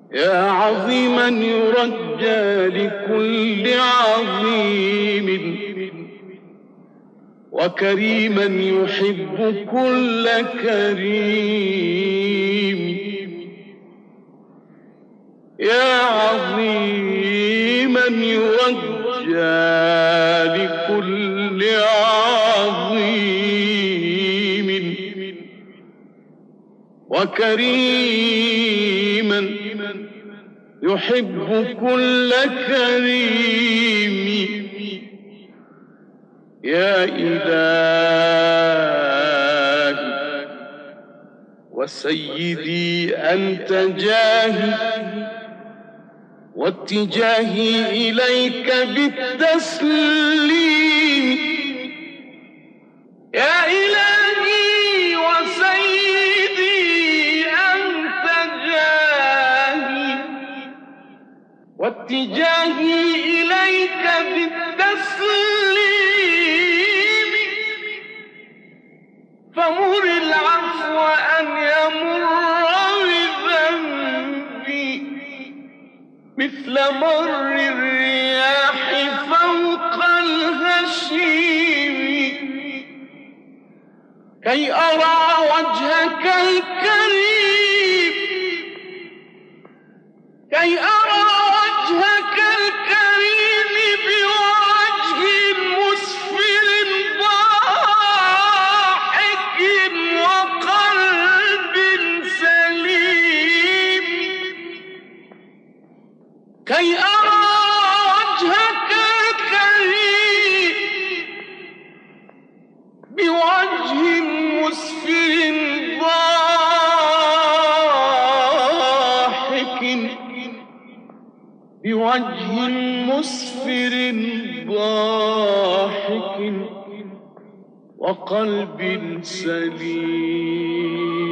يا عظيما يرجى لكل عظيم، وكريما يحب كل كريم. يا عظيما يرجى لكل عظيم، وكريما يحب كل كريم. يا إلهي وسيدي أنت جاهي، واتجاهي إليك بالتسليم. يا إلهي وسيدي أنت جاهي، واتجاهي إليك بالتسليم. فمر العفو أن يمر بذنبي مثل مر الرياح فوق الهشيم، كي أرى وجهك الكريم، كي أرى وجهك الكريم بوجه مسفر ضاحك وقلب سليم، كي أرى وجهك الكريم بوجه مسفر ضاحك، بوجه مسفر ضاحك وقلب سليم.